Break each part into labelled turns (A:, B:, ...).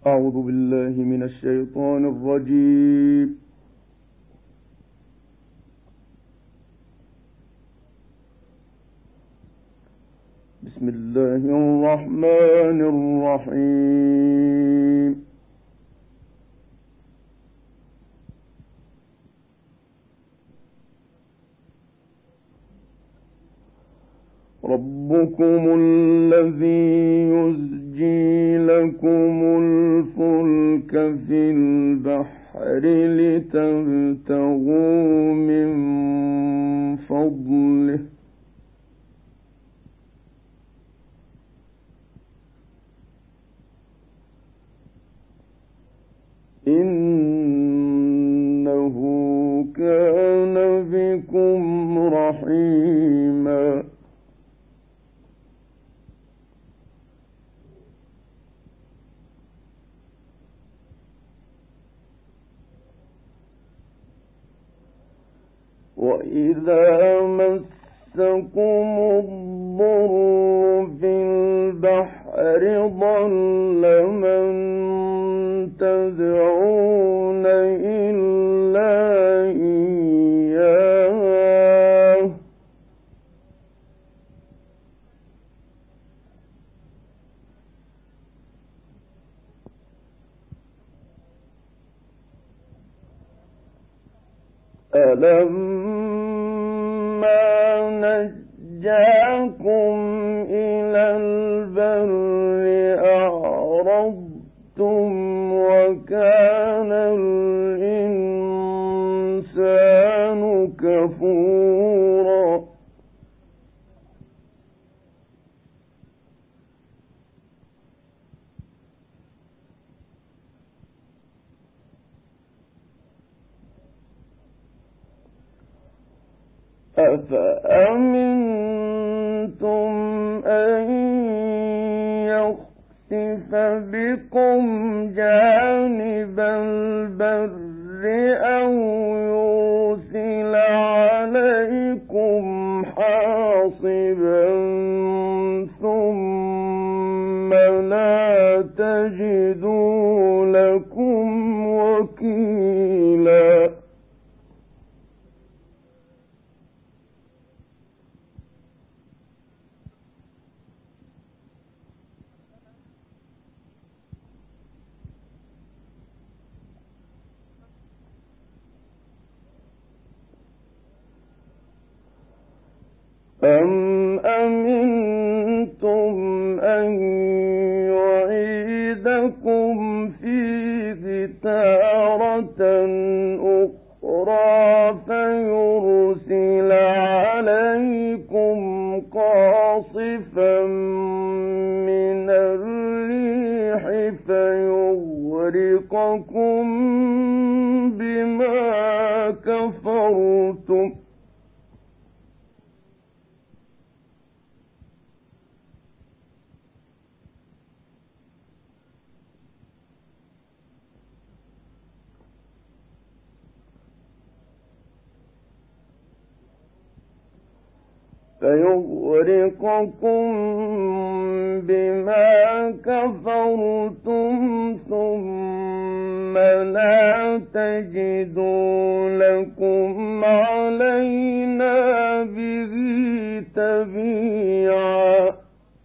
A: أعوذ بالله من الشيطان الرجيم. بسم الله الرحمن الرحيم. ربكم الذي يزجي لكم الفلك في البحر لتبتغوا من فضله إنه كان بكم رحيما. وإذا مسكم الضر في البحر ضل من تدعون إلا إياه ألما نجاكم إلى البر أعرضتم وكان الإنسان كفورا. أفأمنتم أن يخسف بكم جانب البر أو يرسل عليكم حاصبا ثم لا تجدوا لكم وكيلا. أم أمنتم أن يعيدكم فيه تارة أخرى فيرسل عليكم قاصفا من الريح فيغرقكم بما كفرتم ثم لا تجدوا لكم علينا به تبيعا.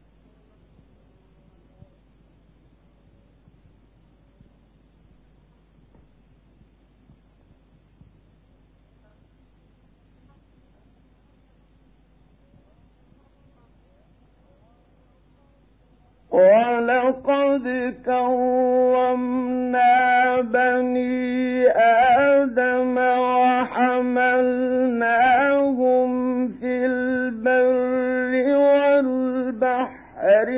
A: ولقد كرمنا بني آدم وحملناهم في البر والبحر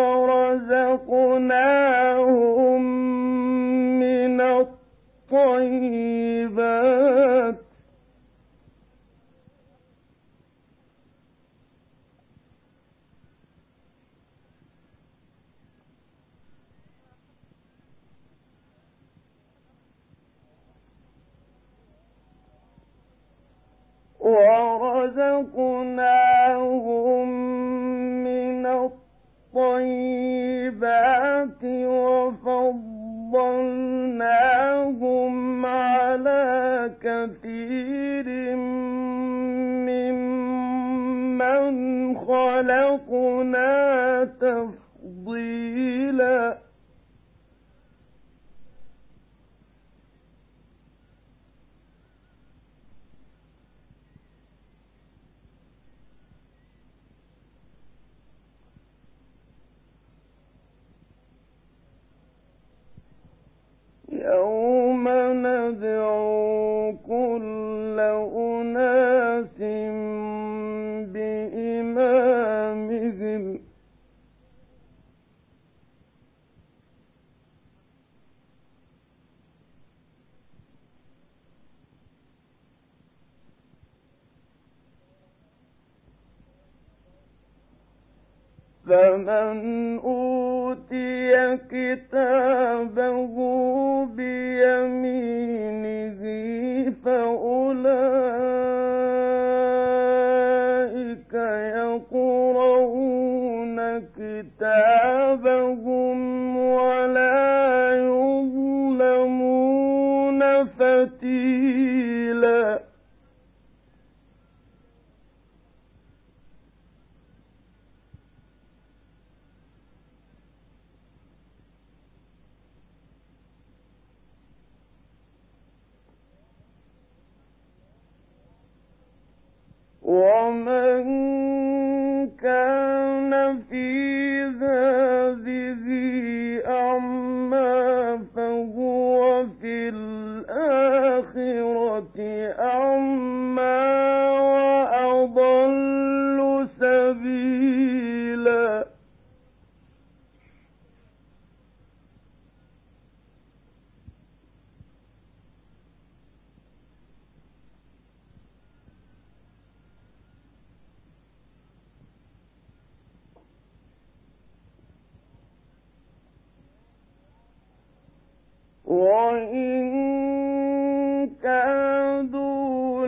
A: ورزقناهم من الطيبات وفضلناهم خلقنا تفضيلا يوم ندعو كل أناس بإمامهم فمن أوتي كتابه بيمينه فأولئك يقرؤون كتابهم ولا يظلمون فتيلا ومن كان في هذه أعمى فهو في الآخرة أعمى وأضل سبيلا وإن كادوا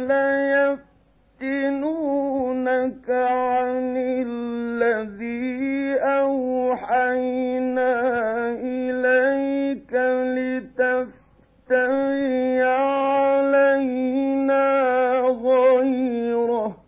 A: ليفتنونك عن الذي أوحينا إليك لتفتري علينا غيره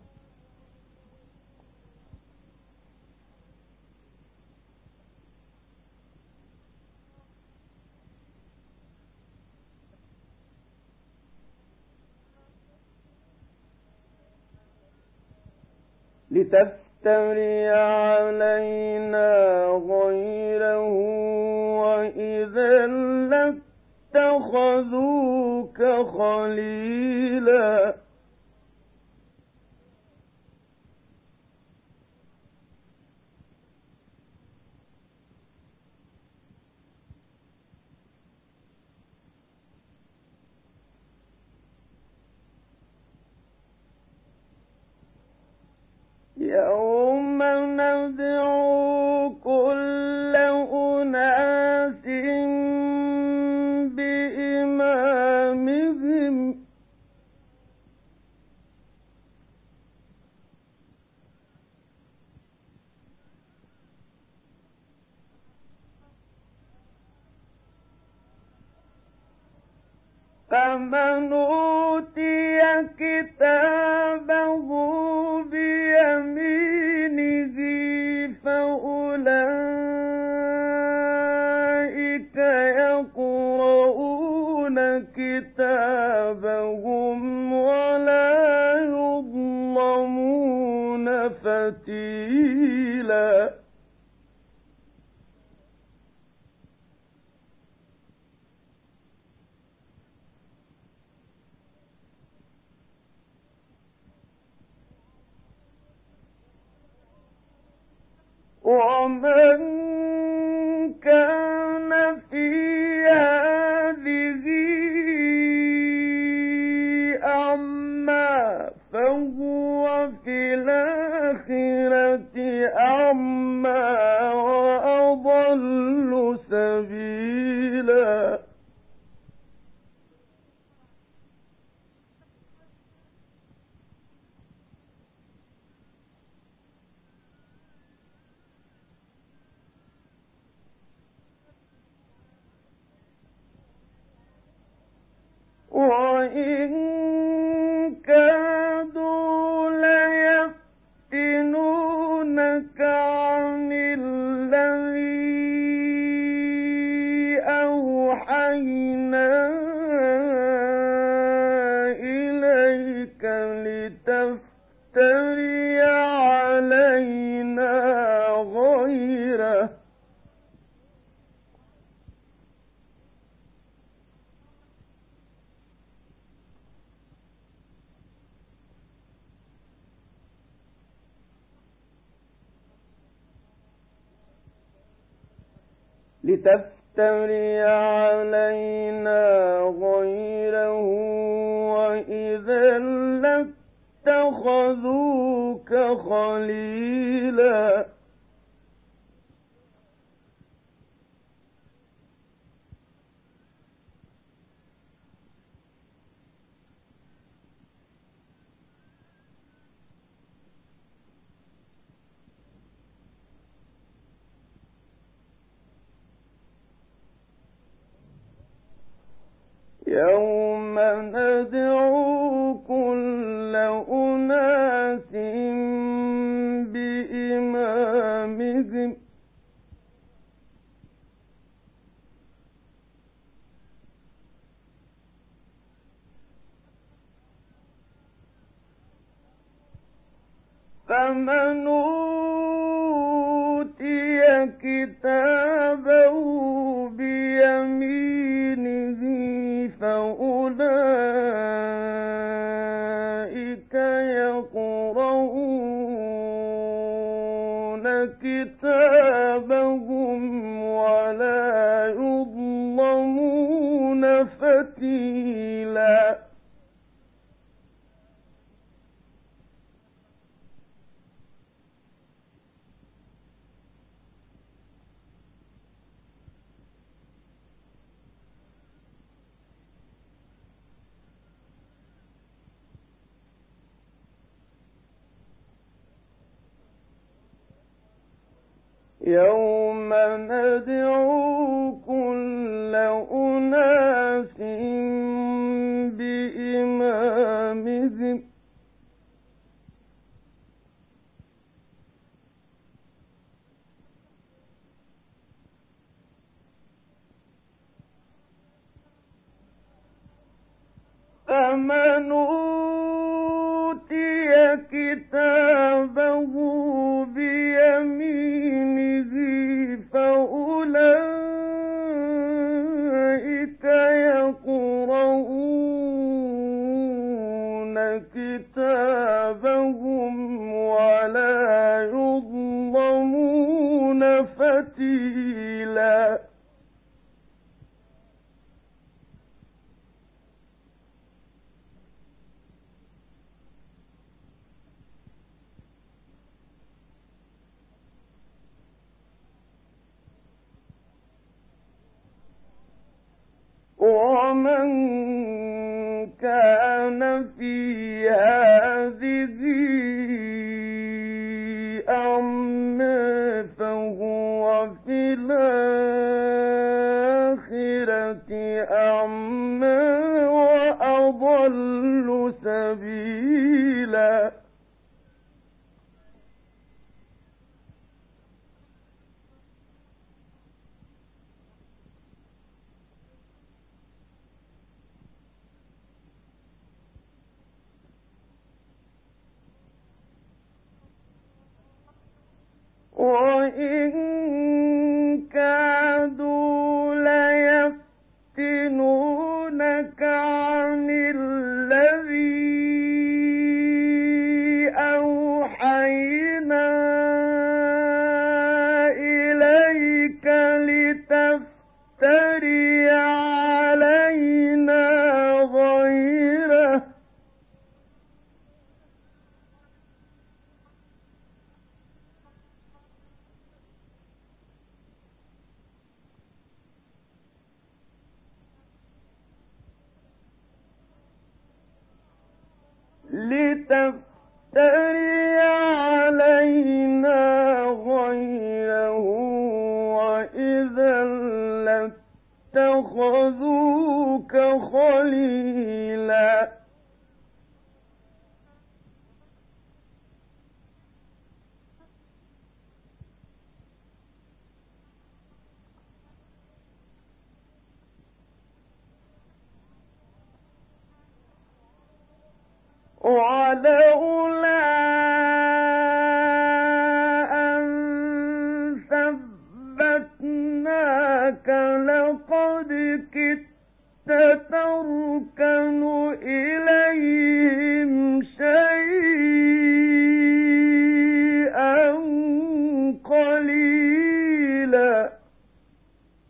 A: وإذا لاتخذوك خليلا يوم ندعو كل أناس بإمامهم فمن أوتي كتابه بيمينه فأولئك يقرؤون كتابهم ولا يظلمون فتيلا ومن كان في هذه أعمى فهو في الآخرة أعمى وأضل سبيلا وإن كادوا ليفتنونك لتفتري علينا غيره وإذا لاتخذوك خليلا يوم ندعو كل أناس بإمامهم فمن أوتي كتابه بيمينه فأولئك يقرؤون كتابهم ولا يظلمون فتيلا يوم ندعو كل أناس بإمامهم فمن أوتي كتابه بيمينه فأولئك يقرؤون كتابهم ولا يظلمون فتيلا ومن كان في هذه أعمى فهو في الآخرة أعمى وأضل سبيلا وإن كادوا ليفتنونك عن الذي أوحينا إليك لتفتري علينا غيره وإذا لاتخذوك خليلا ولولا أن ثبتناك لقد كدت تركن إليهم شيئا قليلا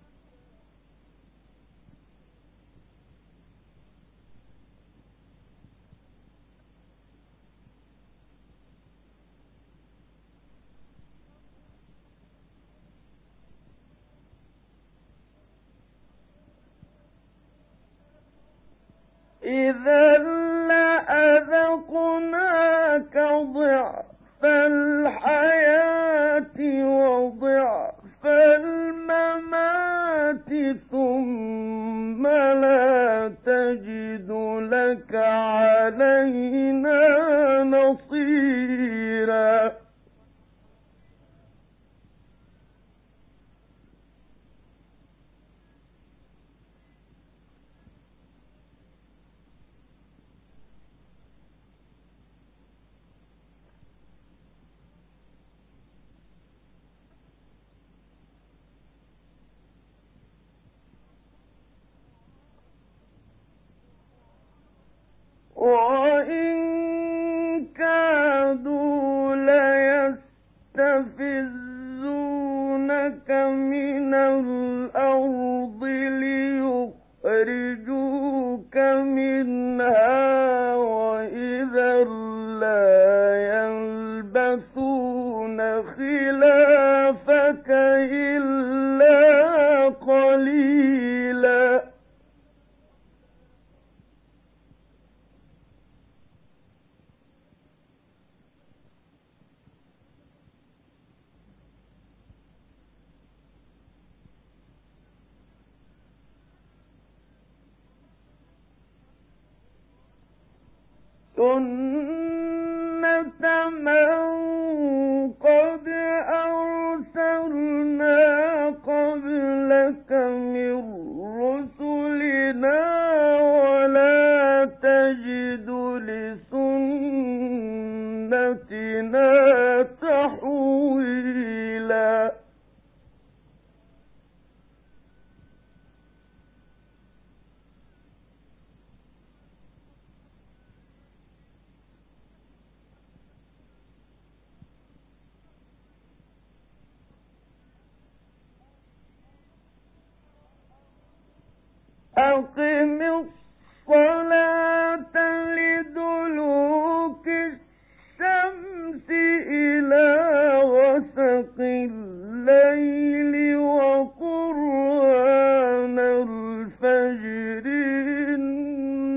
A: يستفزونك من الأرض ليخرجوك منها وإذا لا يلبثون خلافك إلا قليلا سنة من قد أرسلنا قبلك من رسلنا ولا تجد لسنتنا تحويلا أقم الصلاة لدلوك الشمس إلى غسق الليل وقرآن الفجر إن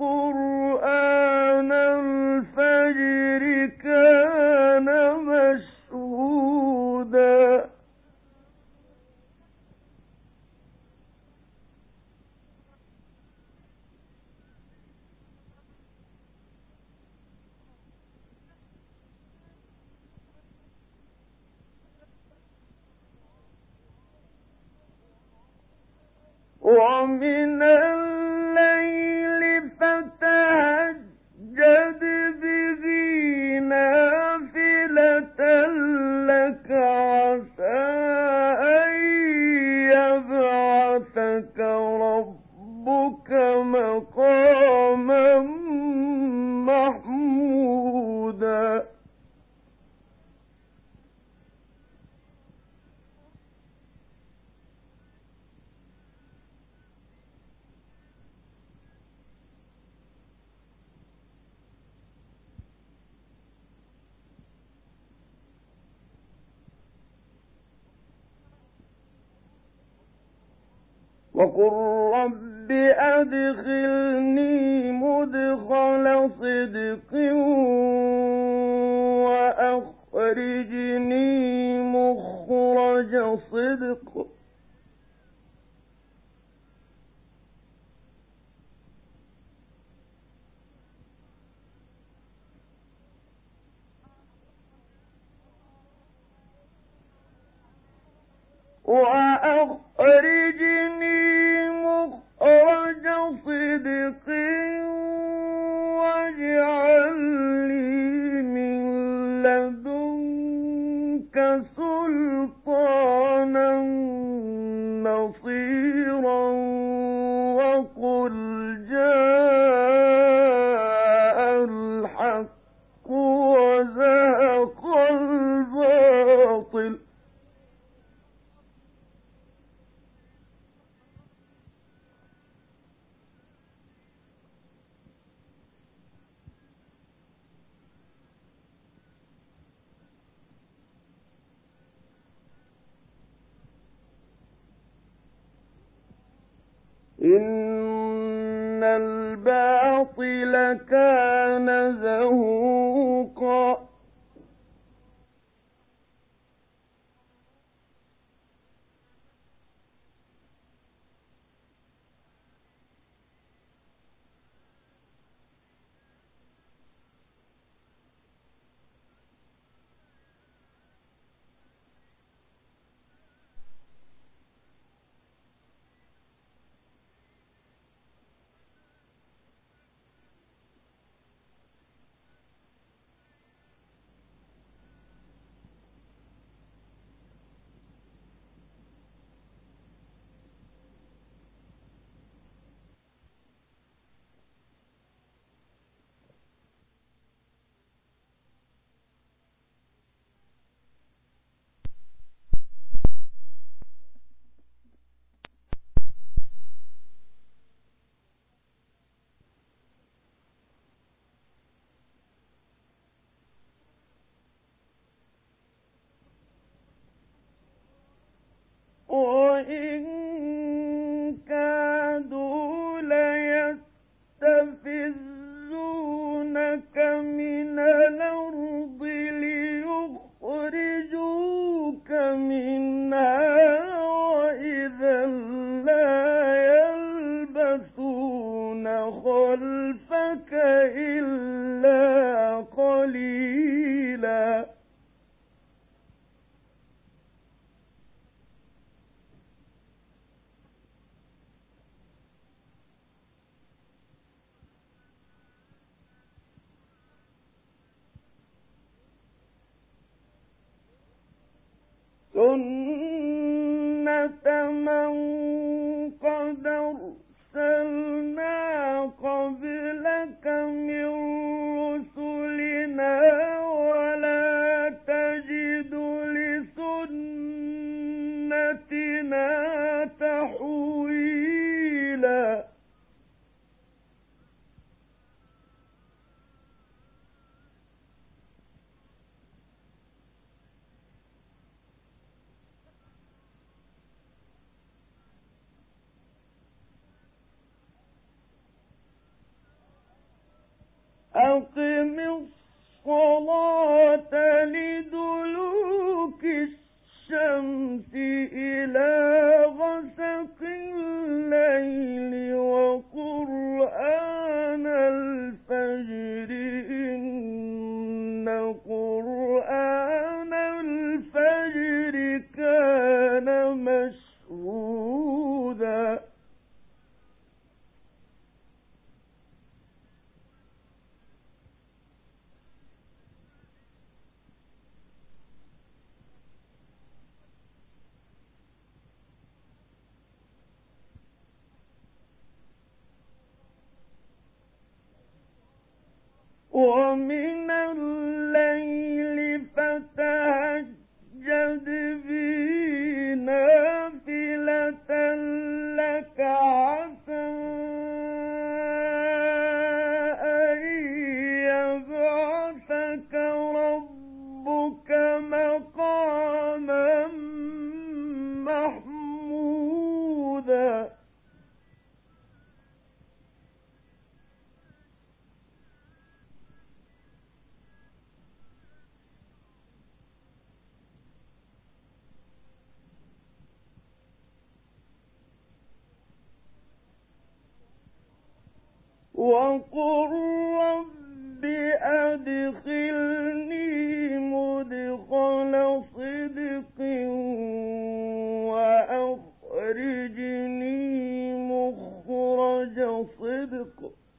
A: قرآن الفجر كان مشهودا ومن الليل فتهجد به نافلة لك عسى أن يبعثك ربك مقاما محمودا وقل رب أدخلني مدخل صدق وأخرجني مخرج صدق وأخرجني مخرج صدق واجعل لي من لدنك سلطانا نصيرا وقل جاء الحق وزهق الباطل إن الباطل كان زهوقا من قد أرسلنا قبلك من رسلنا ولا تجد لسنتنا تحويلا. أقم الصلاة لدلوك الشمس إلى غسق الليل وقرآن الفجر إن قرآن الفجر كان مشهودا. ومن الليل فتهجد به نافلة لك عسى أن يبعثك ربك مقاما محمودا. وقل رب أدخلني مدخل صدق وأخرجني مخرج صدق.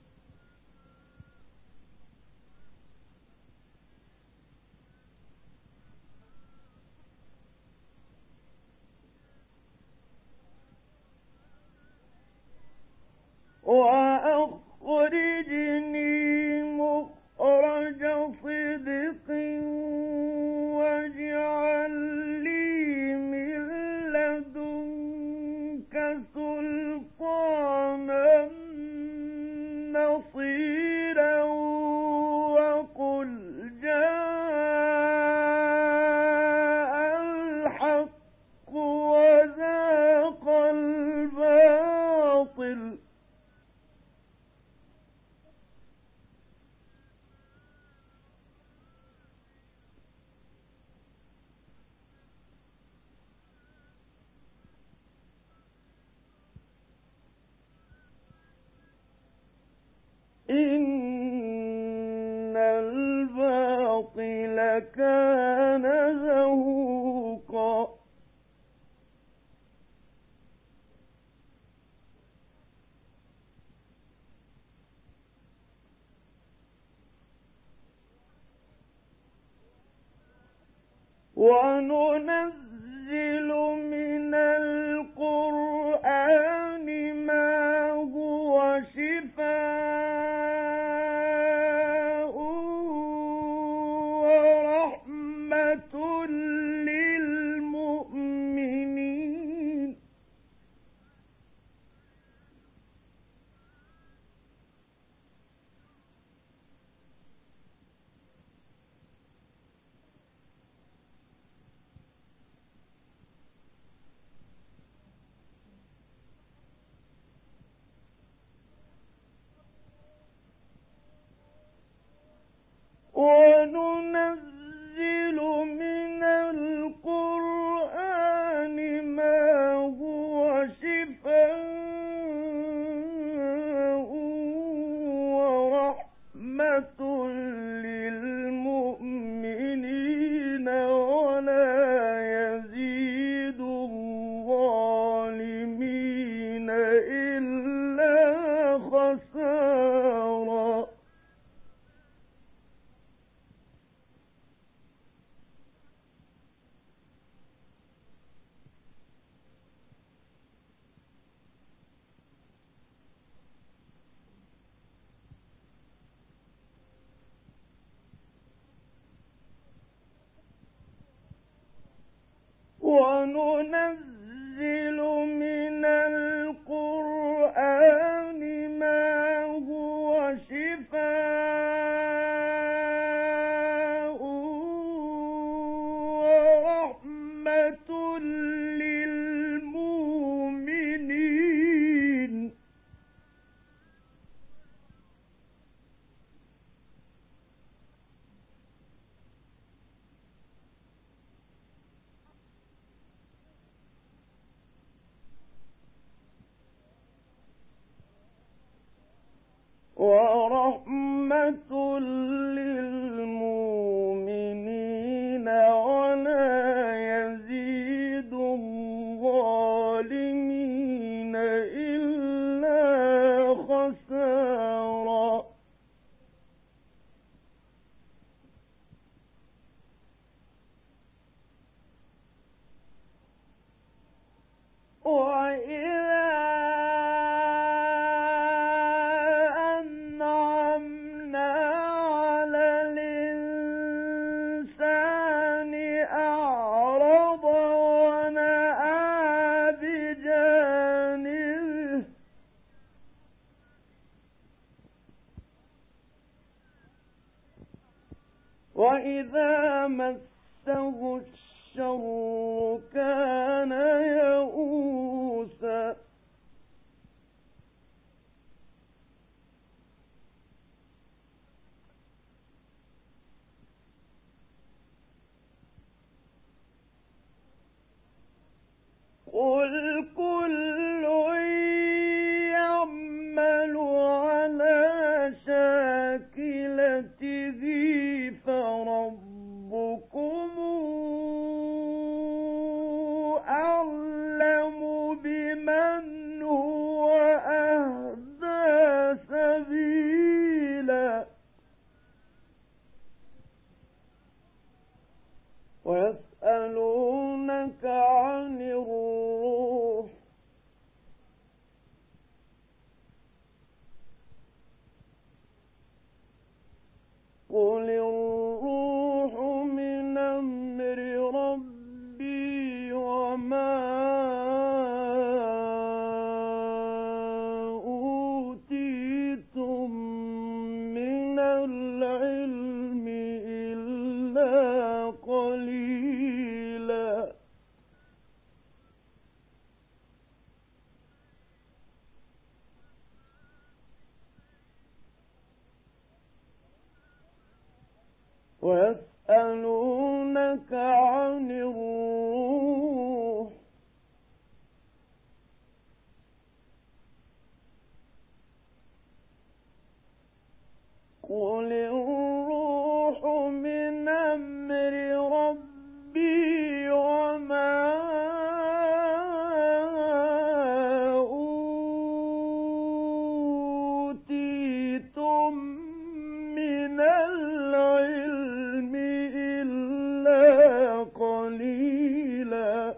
A: وأخرجني مخرج صدق واجعل لي من لدنك سلطانا نصيرا وقل جاء الحق وزاق الباطل إن الباطل كان زهوقا. وننزل من القرآن ما هو شفاء ورحمة للمؤمنين. وننزل من القرآن ما هو شفاء ورحمة للمؤمنين ولا يزيد الظالمين إلا خسارا وإذا أنعمنا على الإنسان أعرض ونأى بجانبه وإذا مسه الشر كان يئوسا قل كل يعمل على شاكلته فربكم أعلم بمن هو أهدى سبيلا ويسألونك عن الروح قل الروح من أمر ربي وما أوتيتم من العلم إلا قليلا ويسألونك عن الروح قل الروح من أمر ربي وما أوتيتم من العلم إلا قليلا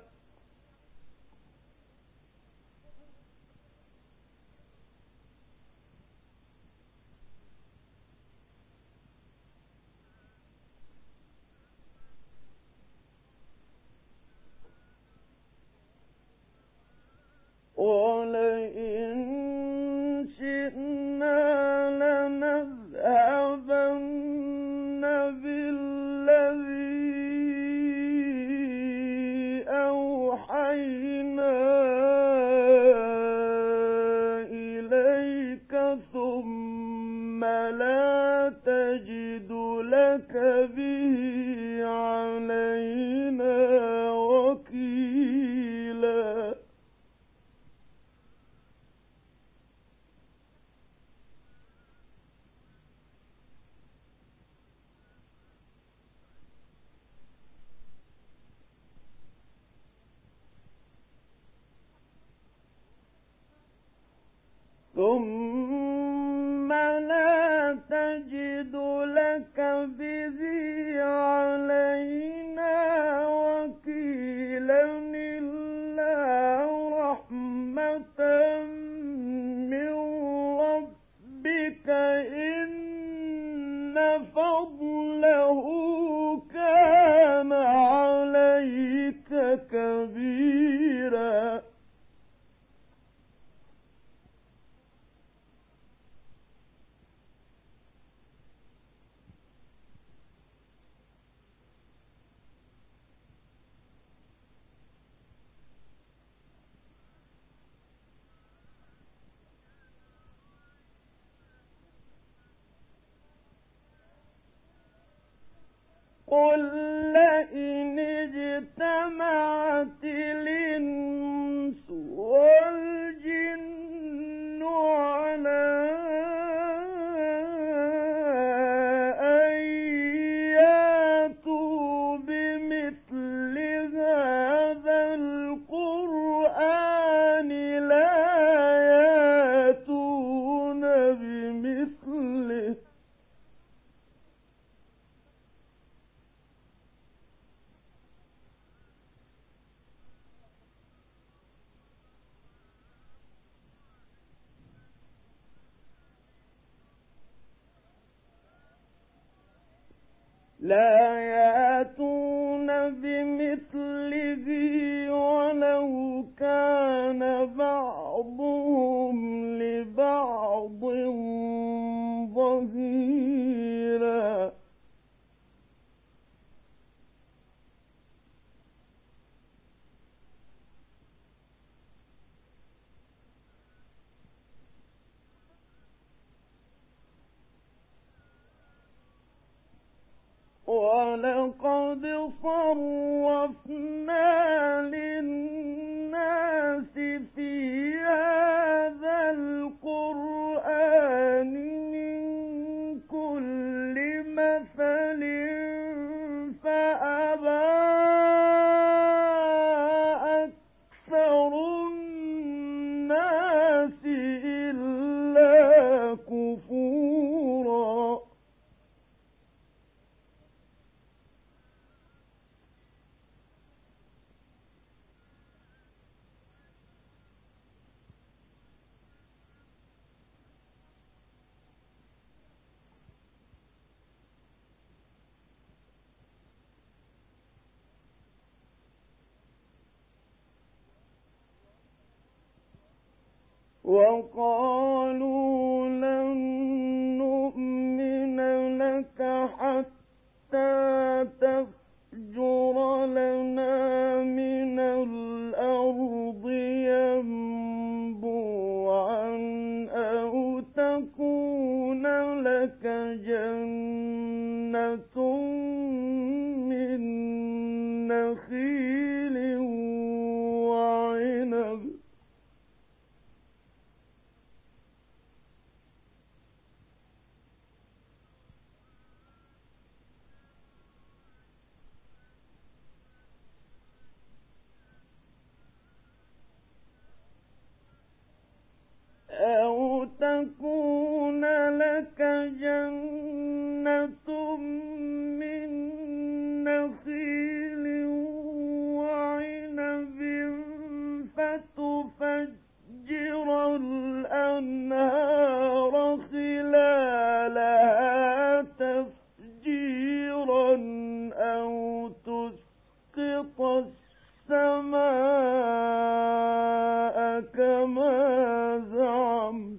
A: ولئن شئنا لنذهبن بالذي أوحينا إليك ثم لا تجد لك به علينا وكيلا ثم لا تجد لك به علينا وكيلا إلا رحمة من ربك إن فضله كان عليك كبيرا قل لئن اجتمعت الإنس والجن على أن يأتوا بمثل هذا القرآن لا يأتون بمثله ولو كان بعضهم لبعض ظهيرا ولقد صرفنا للناس في هذا القرآن من كل مثل فأبى أكثر الناس إلا كفورا وقالوا لن نؤمن لك حتى تفجر لنا من الأرض ينبوعا أو تكون لك جنة من نخيل وعنب أو تكون لك جنة من نخيل وعنب فتفجر الأنهار خلالها تفجيرا أو تسقط السماء كما زعمت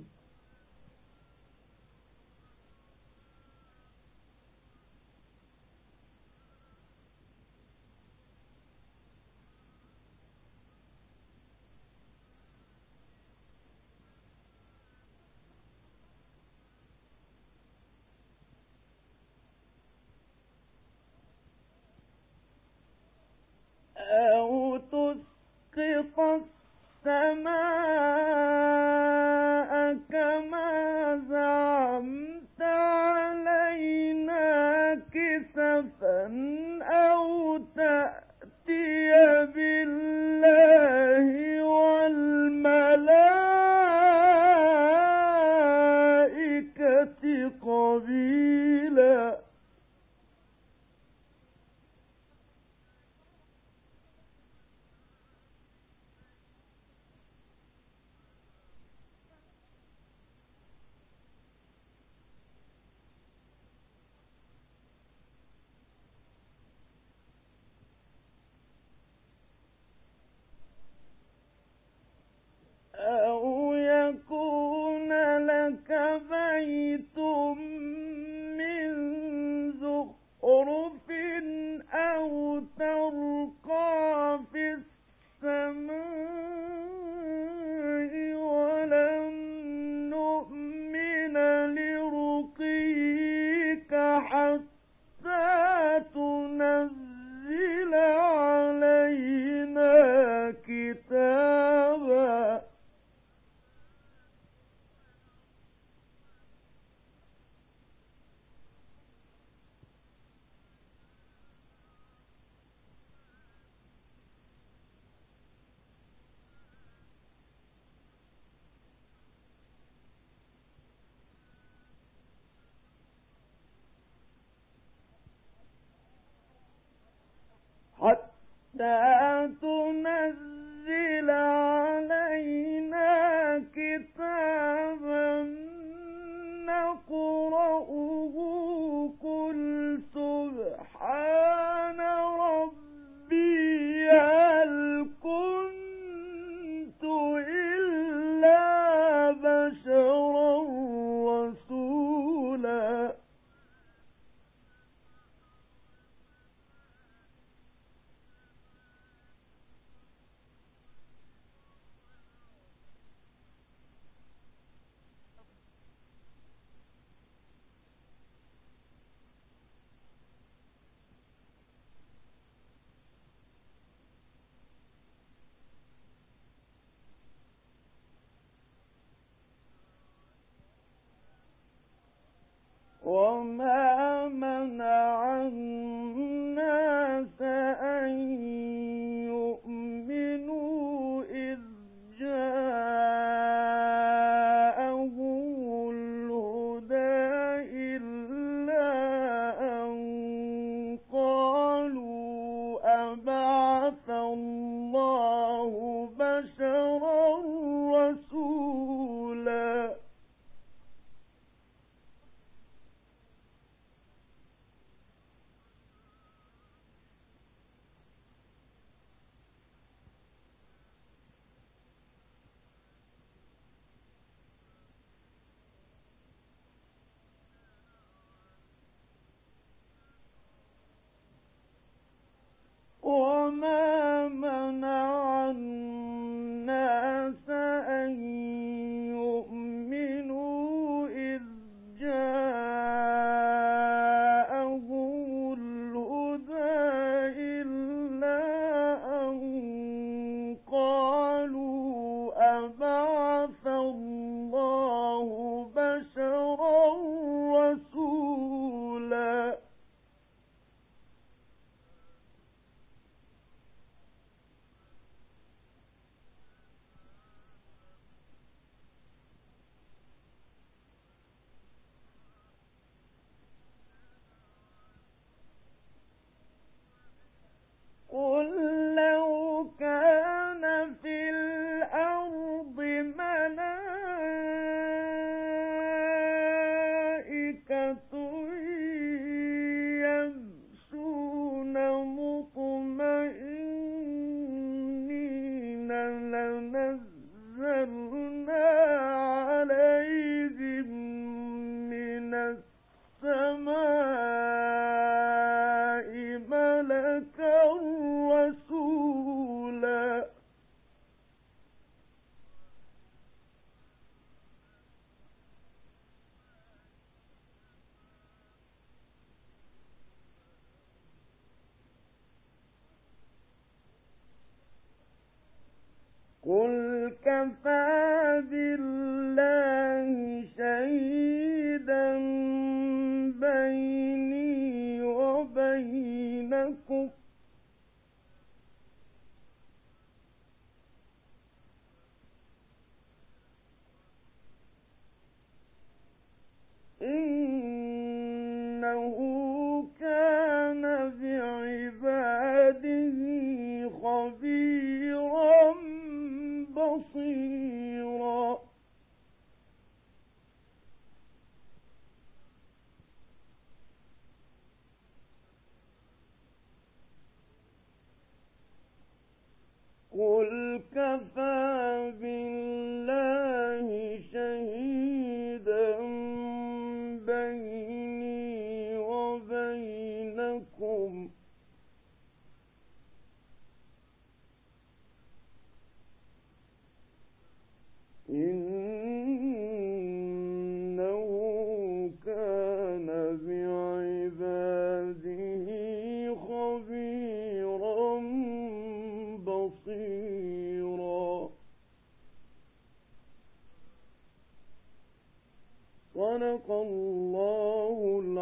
A: أو تسقط تنزل علينا كتابا نقرأه قل سبحان ربي هل كنت إلا بشرا رسولا. وما منع الناس أن يؤمنوا إذ جاءهم الهدى إلا أن قالوا أبعث الله بشرا رسولا. وما منع الناس أن يؤمنوا إذ جاءهم الهدى إلا أن قالوا أبعث الله بشرا رسولا. قل لو كان في الأرض ملائكة يمشون مطمئنين لنزلنا عليهم من السماء ملكا رسولا. قل كفى بالله شهيدا بيني وبينكم إنه كان بعباده خبيرا بصيرا. قل كفى بالله شهيدا بيني وبينكم إنه كان بعباده خبيرا بصيرا. صدق الله